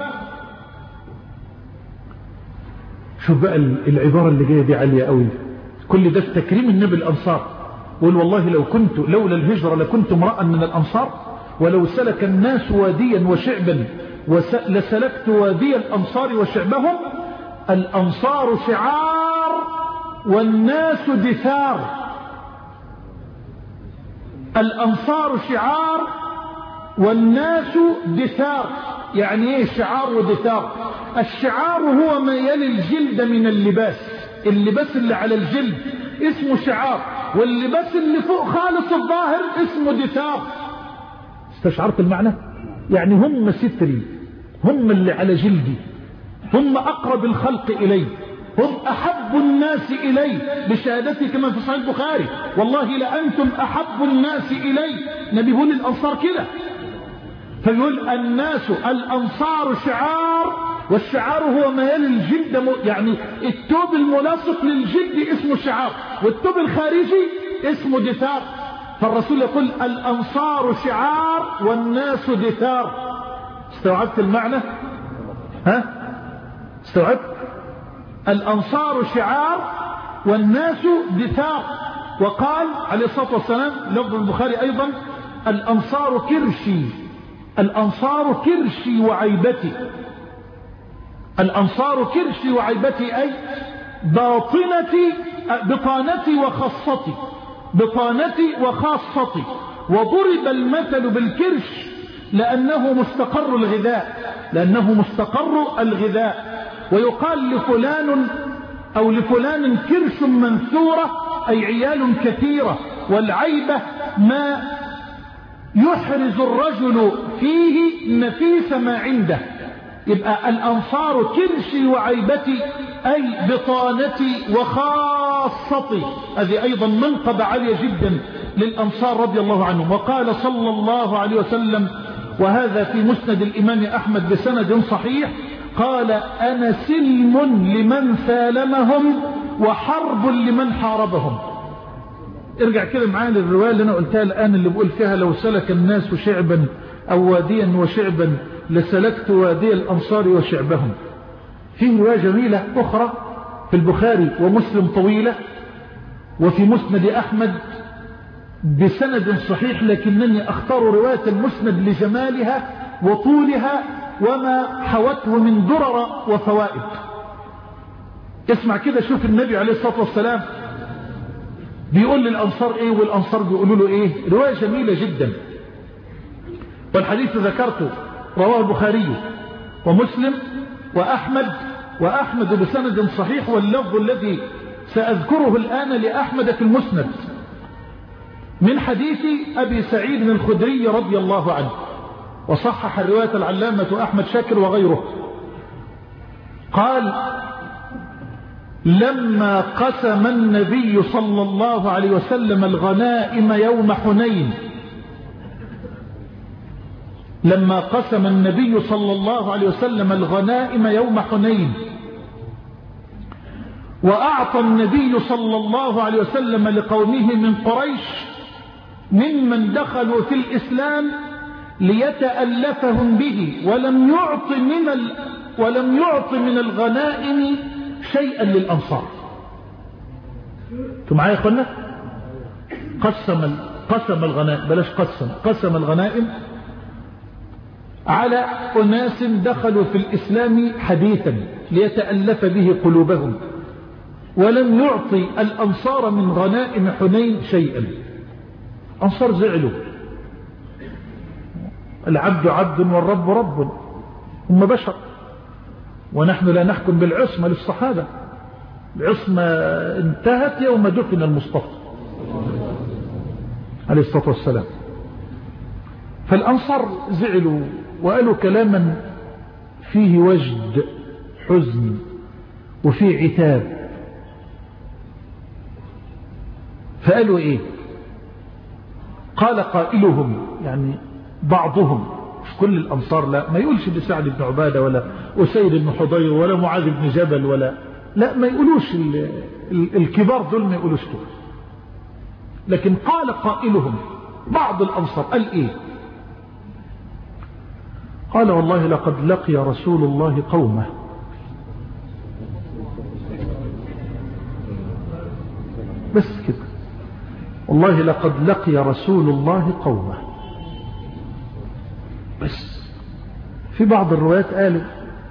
شوف بقى العبارة اللي جاية دي عالية قوي. كل ده في تكريم النبي الأنصار. قول والله لو كنت لولا الهجرة لكنت امرأ من الأنصار، ولو سلك الناس واديا وشعبا لسلكت وادي الأنصار وشعبهم. الأنصار شعار والناس دثار. الأنصار شعار والناس دثار. يعني ايه شعار ودثار؟ الشعار هو ما يلي الجلد من اللباس، اللباس اللي على الجلد اسمه شعار، واللباس اللي فوق خالص الظاهر اسمه دثار. استشعرت المعنى؟ يعني هم ستري، هم اللي على جلدي، هم أقرب الخلق إلي، هم أحب الناس إلي بشهادتي كما في صحيح البخاري والله لأنتم أحب الناس إلي. نبي يقول الأنصار كده، فيقول الناس الأنصار شعار والشعار هو ما يلي الجلد، يعني الثوب الملاصق للجلد اسمه شعار، والثوب الخارجي اسمه دثار. فالرسول يقول الأنصار شعار والناس دثار. استوعبت المعنى؟ ها؟ استوعبت؟ الأنصار شعار والناس دثار. وقال عليه الصلاة والسلام لفظ البخاري أيضا الأنصار كرشي، الأنصار كرشي وعيبتي. الأنصار كرشي وعيبتي أي باطنتي بطانتي وخاصتي، بطانتي وخاصتي. وضرب المثل بالكرش لأنه مستقر الغذاء، لأنه مستقر الغذاء. ويقال لفلان أو لفلان كرش منثورة أي عيال كثيرة. والعيبة ما يحرز الرجل فيه نفيس ما عنده. يبقى الأنصار كرشي وعيبتي أي بطانتي وخاصتي. هذه أيضا منقبة عالية جدا للأنصار رضي الله عنهم. وقال صلى الله عليه وسلم، وهذا في مسند الإمام أحمد بسند صحيح، قال أنا سلم لمن سالمهم وحرب لمن حاربهم. ارجع كده معايا للرواية اللي أنا قلتها الآن، اللي بقول فيها لو سلك الناس شعبا أو واديا وشعبا لسلكت وادي الأنصار وشعبهم. فيه رواية جميلة أخرى في البخاري ومسلم طويلة، وفي مسند أحمد بسند صحيح، لكنني أختار رواية المسند لجمالها وطولها وما حوته من درر وفوائد. اسمع كده، شوف النبي عليه الصلاة والسلام بيقول للأنصار ايه والأنصار بيقولوا له ايه. رواية جميلة جدا، والحديث ذكرته رواه البخاري ومسلم وأحمد وأحمد بسند صحيح، واللفظ الذي سأذكره الآن لأحمد في المسند من حديث أبي سعيد الخدري رضي الله عنه، وصحح الرواية العلامة أحمد شاكر وغيره. قال لما قسم النبي صلى الله عليه وسلم الغنائم يوم حنين، لما قسم النبي صلى الله عليه وسلم الغنائم يوم حنين، وأعطى النبي صلى الله عليه وسلم لقومه من قريش ممن دخلوا في الإسلام ليتألفهم به، ولم يعط من ال... ولم يعط من الغنائم شيئا للأنصار. انتوا معايا يا اخوانا؟ قسم ال... قسم الغنائم، بلاش قسم، قسم الغنائم على أناس دخلوا في الإسلام حديثا ليتألف به قلوبهم، ولم يعطي الأنصار من غنائم حنين شيئا. أنصار زعلوا، العبد عبد والرب رب، هم بشر، ونحن لا نحكم بالعصمة للصحابة. العصمة انتهت يوم دفن المصطفى عليه الصلاة والسلام. فالأنصار زعلوا وقالوا كلاما فيه وجد حزن وفيه عتاب. فقالوا ايه؟ قال قائلهم، يعني بعضهم، مش كل الأنصار، لا ما يقولش بسعد بن عبادة ولا أسيد بن حضير ولا معاذ بن جبل ولا، لا ما يقولوش ال... ال... الكبار دول ما يقولوش دول. لكن قال قائلهم بعض الأنصار قال ايه؟ قال والله لقد لقي رسول الله قومه، بس كده، والله لقد لقي رسول الله قومه بس. في بعض الروايات قالوا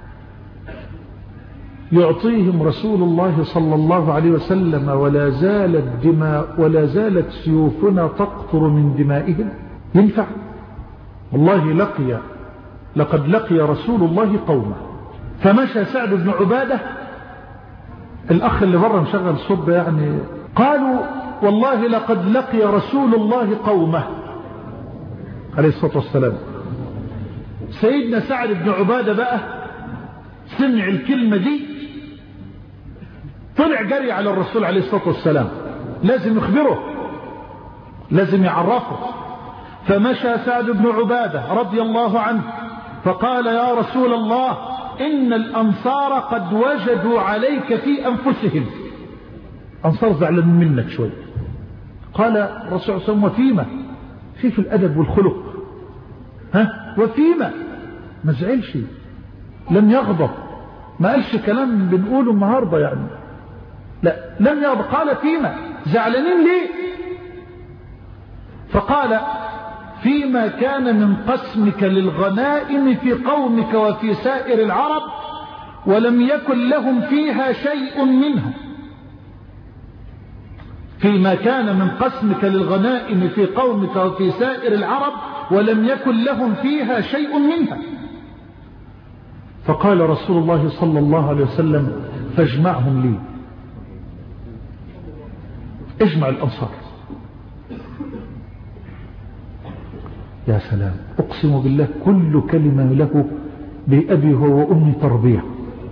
يعطيهم رسول الله صلى الله عليه وسلم ولا زالت دماء ولا زالت سيوفنا تقطر من دمائهم. ينفع؟ والله لقي لقد لقي رسول الله قومه. فمشى سعد بن عبادة، الأخ اللي بره مشغل صب يعني، قالوا والله لقد لقي رسول الله قومه عليه الصلاة والسلام. سيدنا سعد بن عبادة بقى سمع الكلمة دي، طلع جري على الرسول عليه الصلاة والسلام، لازم يخبره، لازم يعرفه. فمشى سعد بن عبادة رضي الله عنه فقال يا رسول الله إن الأنصار قد وجدوا عليك في أنفسهم. أنصار زعلان منك شوي. قال الرسول صلى الله عليه وسلم وفيما؟ في في الأدب والخلق. ها وفيما؟ ما زعلش، لم يغضب، ما قالش كلام بنقوله النهاردة يعني، لا لم يغضب. قال فيما؟ زعلانين ليه؟ فقال فيما كان من قسمك للغنائم في قومك وفي سائر العرب ولم يكن لهم فيها شيء منها. فيما كان من قسمك للغنائم في قومك وفي سائر العرب ولم يكن لهم فيها شيء منها. فقال رسول الله صلى الله عليه وسلم فاجمعهم لي. اجمع الأنصار. يا سلام، أقسم بالله كل كلمة له بأبي هو وأمي تربية،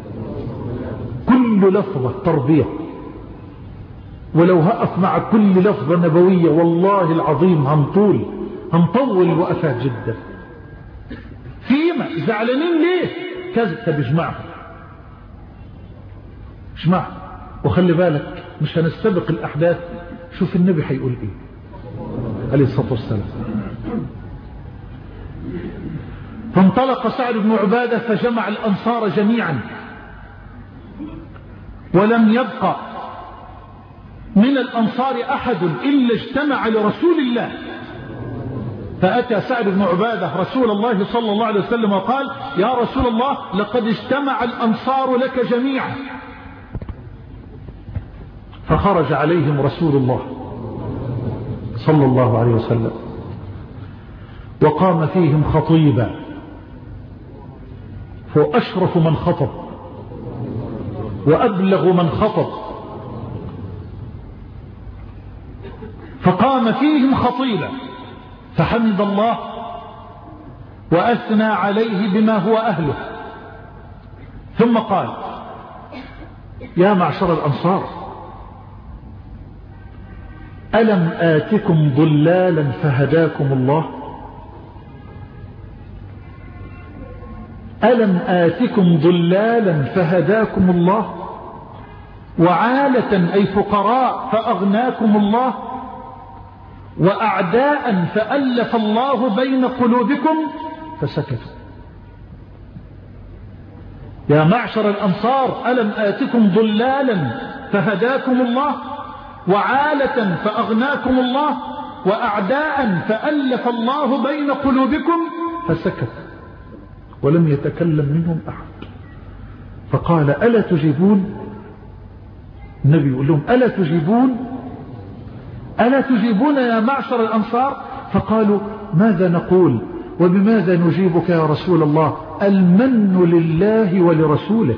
كل لفظة تربية. ولو هقف مع كل لفظة نبوية والله العظيم هنطول هنطول وقفات جدا. فيما؟ زعلانين ليه؟ كذا. طب اجمعهم، اجمعهم. وخلي بالك مش هنستبق الأحداث، شوف النبي هيقول ايه عليه الصلاة والسلام. فانطلق سعد بن عبادة فجمع الأنصار جميعا ولم يبقى من الأنصار أحد إلا اجتمع لرسول الله. فأتى سعد بن عبادة رسول الله صلى الله عليه وسلم وقال يا رسول الله لقد اجتمع الأنصار لك جميعا. فخرج عليهم رسول الله صلى الله عليه وسلم وقام فيهم خطيبا، فأشرف من خطب وأبلغ من خطب. فقام فيهم خطيبا فحمد الله وأثنى عليه بما هو أهله، ثم قال يا معشر الأنصار ألم آتكم ضلالا فهداكم الله؟ ألم آتكم ضلالا فهداكم الله، وعالة أي فقراء فأغناكم الله، وأعداء فألف الله بين قلوبكم فسكتوا. يا معشر الأنصار ألم آتكم ضلالا فهداكم الله، وعالة فأغناكم الله، وأعداء فألف الله بين قلوبكم فسكتوا ولم يتكلم منهم أحد. فقال ألا تجيبون؟ النبي يقول لهم ألا تجيبون؟ ألا تجيبون يا معشر الأنصار؟ فقالوا ماذا نقول وبماذا نجيبك يا رسول الله؟ المن لله ولرسوله.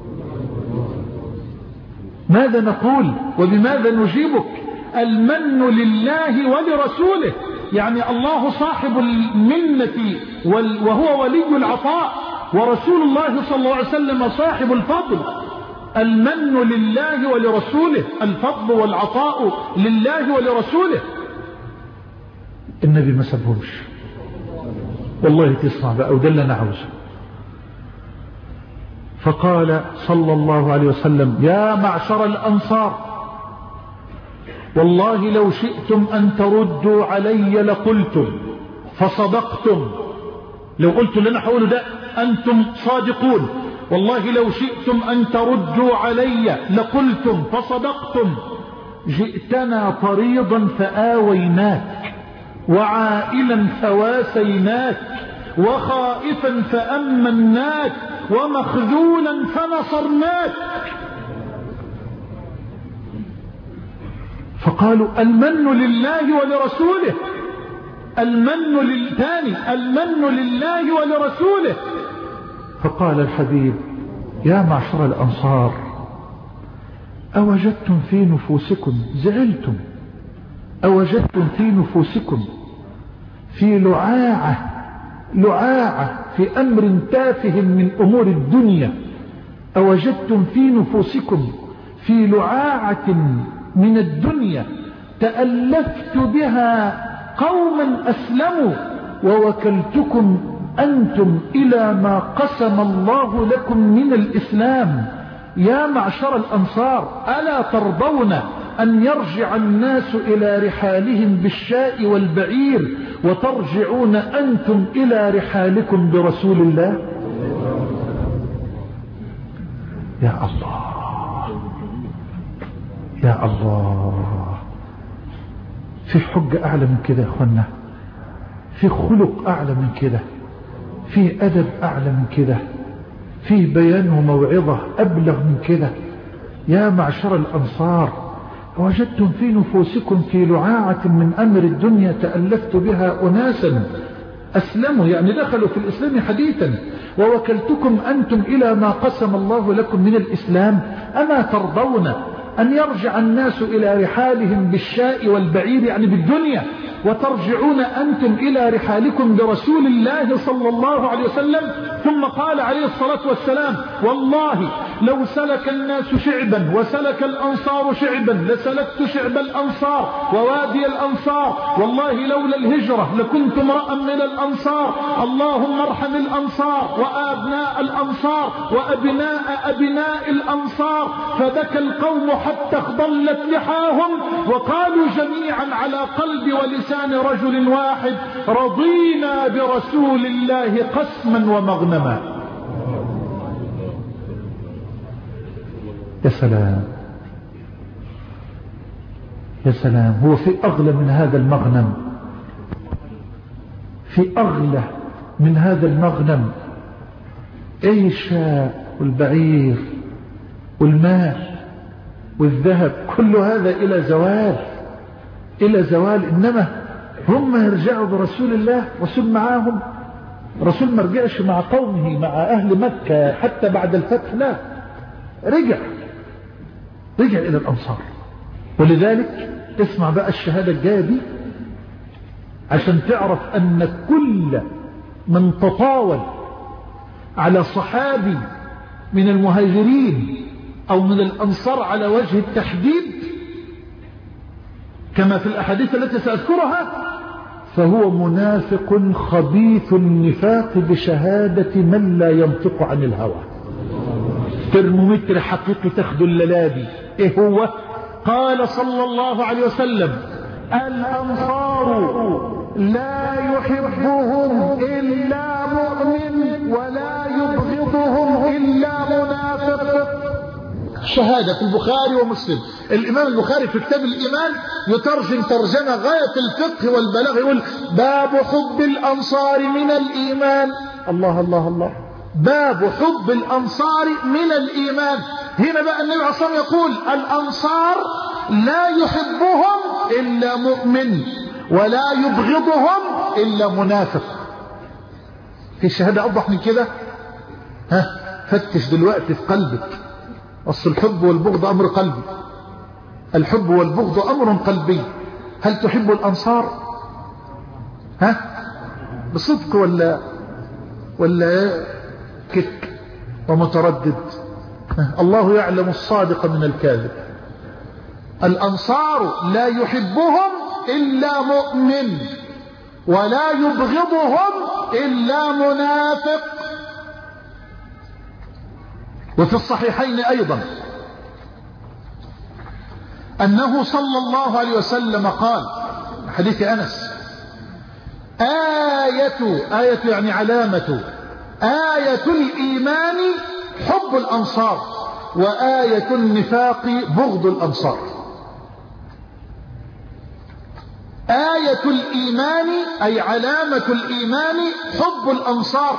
ماذا نقول وبماذا نجيبك؟ المن لله ولرسوله، يعني الله صاحب المنة وهو ولي العطاء، ورسول الله صلى الله عليه وسلم صاحب الفضل. المن لله ولرسوله، الفضل والعطاء لله ولرسوله. النبي ما سبهمش والله، تسمع بقى وده اللي انا عاوزه. فقال صلى الله عليه وسلم يا معشر الأنصار والله لو شئتم أن تردوا علي لقلتم فصدقتم. لو قلت اللي انا هقوله ده أنتم صادقون. والله لو شئتم أن تردوا علي لقلتم فصدقتم. جئتنا طريضا فآويناك، وعائلا فواسيناك، وخائفا فأمناك، ومخذولا فنصرناك. فقالوا المن لله ولرسوله، المن للثاني المن لله ولرسوله. فقال الحبيب يا معشر الأنصار أوجدتم في نفوسكم، زعلتم، أوجدتم في نفوسكم في لعاعة لعاعة في أمر تافه من أمور الدنيا، أوجدتم في نفوسكم في لعاعة من الدنيا تألفت بها قوما أسلموا، ووكلتكم أنتم إلى ما قسم الله لكم من الإسلام. يا معشر الأنصار ألا ترضون أن يرجع الناس إلى رحالهم بالشاء والبعير وترجعون أنتم إلى رحالكم برسول الله؟ يا الله يا الله، في حجة أعلى من كده يا أخوانا؟ في خلق أعلى من كده؟ في أدب أعلى من كده؟ في بيان وموعظة أبلغ من كده؟ يا معشر الأنصار وجدتم في نفوسكم في لعاعة من أمر الدنيا تألفت بها أناسا أسلموا، يعني دخلوا في الإسلام حديثا، ووكلتكم أنتم إلى ما قسم الله لكم من الإسلام. أما ترضون أن يرجع الناس إلى رحالهم بالشاء والبعير، يعني بالدنيا، وترجعون أنتم إلى رحالكم برسول الله صلى الله عليه وسلم؟ ثم قال عليه الصلاة والسلام: والله لو سلك الناس شعبا وسلك الأنصار شعبا لسلكت شعب الأنصار ووادي الأنصار، والله لولا الهجرة لكنت امرأ من الأنصار، اللهم ارحم الأنصار وأبناء الأنصار وأبناء أبناء الأنصار. فبكى القوم حتى اخضلت لحاهم وقالوا جميعا على قلب ولسان رجل واحد: رضينا برسول الله قسما ومغنما. يا سلام يا سلام، هو في أغلى من هذا المغنم؟ في أغلى من هذا المغنم؟ أي الشاء والبعير والماء والذهب كل هذا إلى زوال، إلى زوال. إنما هم يرجعوا برسول الله. رسول معاهم، رسول ما رجعش مع قومه مع أهل مكة حتى بعد الفتح، لا، رجع رجع إلى الأنصار. ولذلك اسمع بقى الشهادة الجاية دي عشان تعرف أن كل من تطاول على صحابي من المهاجرين أو من الأنصار على وجه التحديد كما في الأحاديث التي سأذكرها فهو منافق خبيث النفاق بشهادة من لا ينطق عن الهوى. ترمومتر حقيقي تاخدوا الللابي. ايه هو؟ قال صلى الله عليه وسلم: الأنصار لا يحبهم إلا مؤمن ولا يبغضهم إلا منافق. شهادة في البخاري ومسلم. الإمام البخاري في كتاب الإيمان يترجم ترجمة غاية الفقه والبلاغ، يقول: باب حب الأنصار من الإيمان. الله الله الله، باب حب الأنصار من الإيمان. هنا بقى النبي عليه الصلاة والسلام يقول: الأنصار لا يحبهم إلا مؤمن ولا يبغضهم إلا منافق. في الشهادة أوضح من كده؟ ها، فتش دلوقتي في قلبك. أصل الحب والبغض أمر قلبي، الحب والبغض أمر قلبي. هل تحب الأنصار؟ ها، بصدق ولا ولا كك ومتردد؟ الله يعلم الصادق من الكاذب. الأنصار لا يحبهم إلا مؤمن ولا يبغضهم إلا منافق. وفي الصحيحين أيضا أنه صلى الله عليه وسلم قال، حديث أنس: آية آية يعني علامة آية الإيمان حب الأنصار وآية النفاق بغض الأنصار. آية الإيمان أي علامة الإيمان حب الأنصار،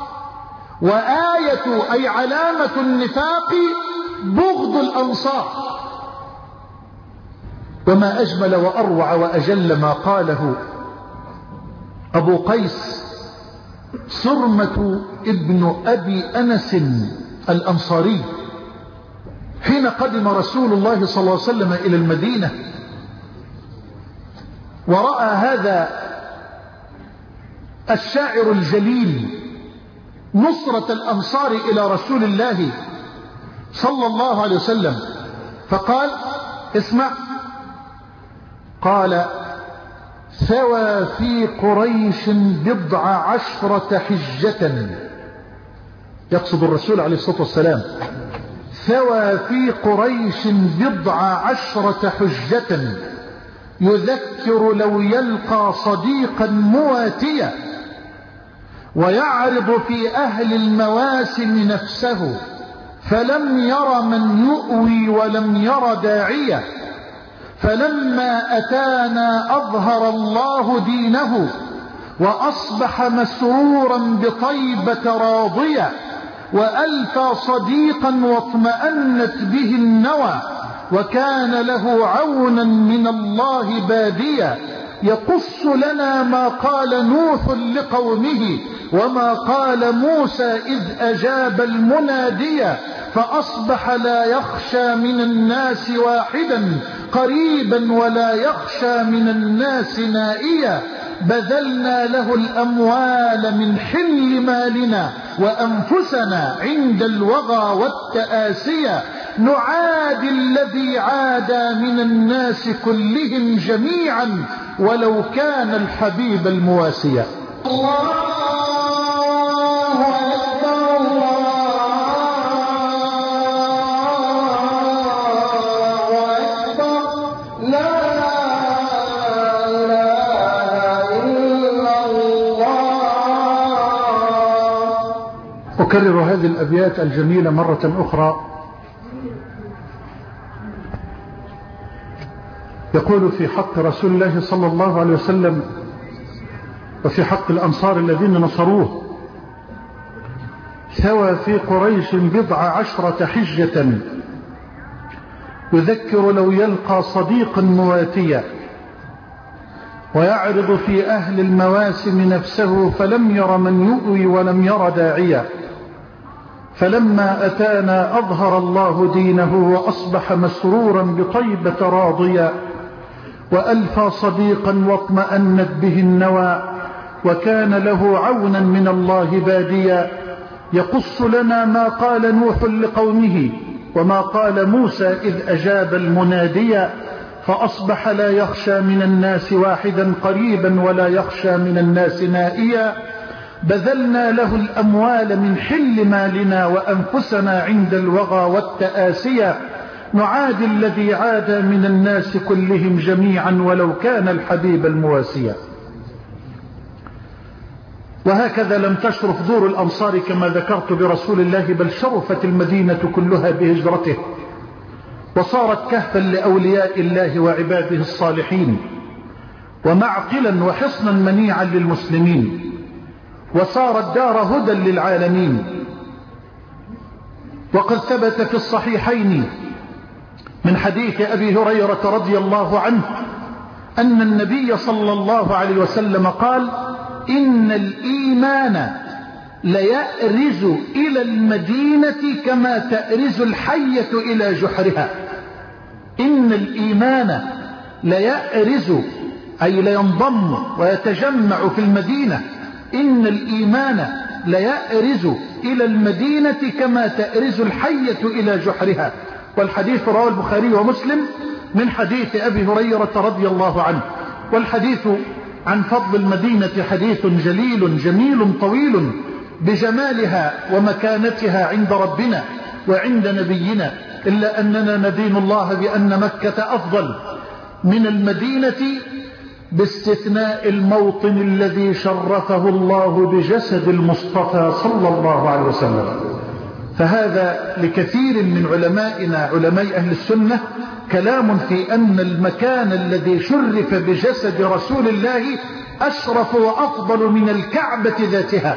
وآية أي علامة النفاق بغض الأنصار. وما أجمل وأروع وأجل ما قاله أبو قيس صرمة ابن أبي أنس الأنصاري حين قدم رسول الله صلى الله عليه وسلم إلى المدينة ورأى هذا الشاعر الجليل نصرة الأنصار إلى رسول الله صلى الله عليه وسلم، فقال: اسمع، قال: ثوى في قريش بضع عشرة حجة، يقصد الرسول عليه الصلاة والسلام، ثوى في قريش بضع عشرة حجة يذكر لو يلقى صديقا مواتيا، ويعرض في أهل المواسم نفسه فلم ير من يؤوي ولم ير داعيا، فلما أتانا أظهر الله دينه وأصبح مسرورا بطيبة راضية، وألفى صديقا واطمأنت به النوى، وكان له عونا من الله باديا. يقص لنا ما قال نوح لقومه وما قال موسى إذ أجاب المناديا، فأصبح لا يخشى من الناس واحدا قريبا ولا يخشى من الناس نائيا. بذلنا له الأموال من حل مالنا وأنفسنا عند الوغى والتآسيا، نعادي الذي عادى من الناس كلهم جميعا ولو كان الحبيب المواسيا. الله أكبر الله أكبر، لا أكرر هذه الأبيات الجميلة مرة أخرى. يقول في حق رسول الله صلى الله عليه وسلم وفي حق الأنصار الذين نصروه: ثوى في قريش بضع عشرة حجة يذكر لو يلقى صديقا مواتيا، ويعرض في أهل المواسم نفسه فلم ير من يؤوي ولم ير داعيا، فلما أتانا أظهر الله دينه وأصبح مسرورا بطيبة راضيا، وألفى صديقا واطمأنت به النوى، وكان له عونا من الله باديا. يقص لنا ما قال نوح لقومه وما قال موسى إذ أجاب المناديا، فأصبح لا يخشى من الناس واحدا قريبا ولا يخشى من الناس نائيا. بذلنا له الأموال من حل مالنا وأنفسنا عند الوغى والتآسيا، نعادي الذي عاد من الناس كلهم جميعا ولو كان الحبيب المواسيا. وهكذا لم تشرف دور الأنصار كما ذكرت برسول الله، بل شرفت المدينة كلها بهجرته، وصارت كهفا لأولياء الله وعباده الصالحين، ومعقلا وحصنا منيعا للمسلمين، وصارت دار هدى للعالمين. وقد ثبت في الصحيحين من حديث أبي هريرة رضي الله عنه أن النبي صلى الله عليه وسلم قال: إن الإيمان ليأرز إلى المدينة كما تأرز الحية إلى جحرها. إن الإيمان ليأرز أي لينضم ويتجمع في المدينة. إن الإيمان ليأرز إلى المدينة كما تأرز الحية إلى جحرها. والحديث رواه البخاري ومسلم من حديث أبي هريرة رضي الله عنه. والحديث عن فضل المدينة حديث جليل جميل طويل بجمالها ومكانتها عند ربنا وعند نبينا، إلا أننا ندين الله بأن مكة أفضل من المدينة باستثناء الموطن الذي شرفه الله بجسد المصطفى صلى الله عليه وسلم. فهذا لكثير من علمائنا علماء أهل السنة كلام في أن المكان الذي شرف بجسد رسول الله أشرف وأفضل من الكعبة ذاتها.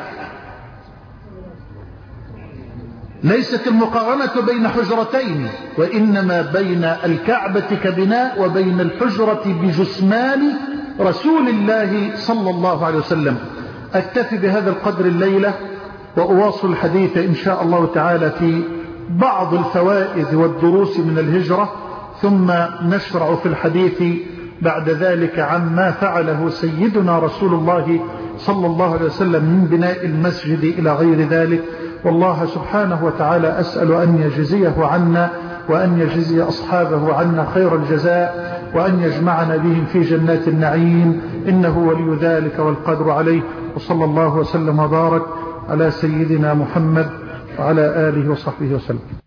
ليست المقارنة بين حجرتين، وإنما بين الكعبة كبناء وبين الحجرة بجسمان رسول الله صلى الله عليه وسلم. أكتفي بهذا القدر الليلة، وأواصل الحديث إن شاء الله تعالى في بعض الفوائد والدروس من الهجرة، ثم نشرع في الحديث بعد ذلك عما فعله سيدنا رسول الله صلى الله عليه وسلم من بناء المسجد إلى غير ذلك. والله سبحانه وتعالى أسأل أن يجزيه عنا وأن يجزي أصحابه عنا خير الجزاء، وأن يجمعنا بهم في جنات النعيم، إنه ولي ذلك والقدر عليه. وصلى الله وسلم وبارك على سيدنا محمد وعلى آله وصحبه وسلم.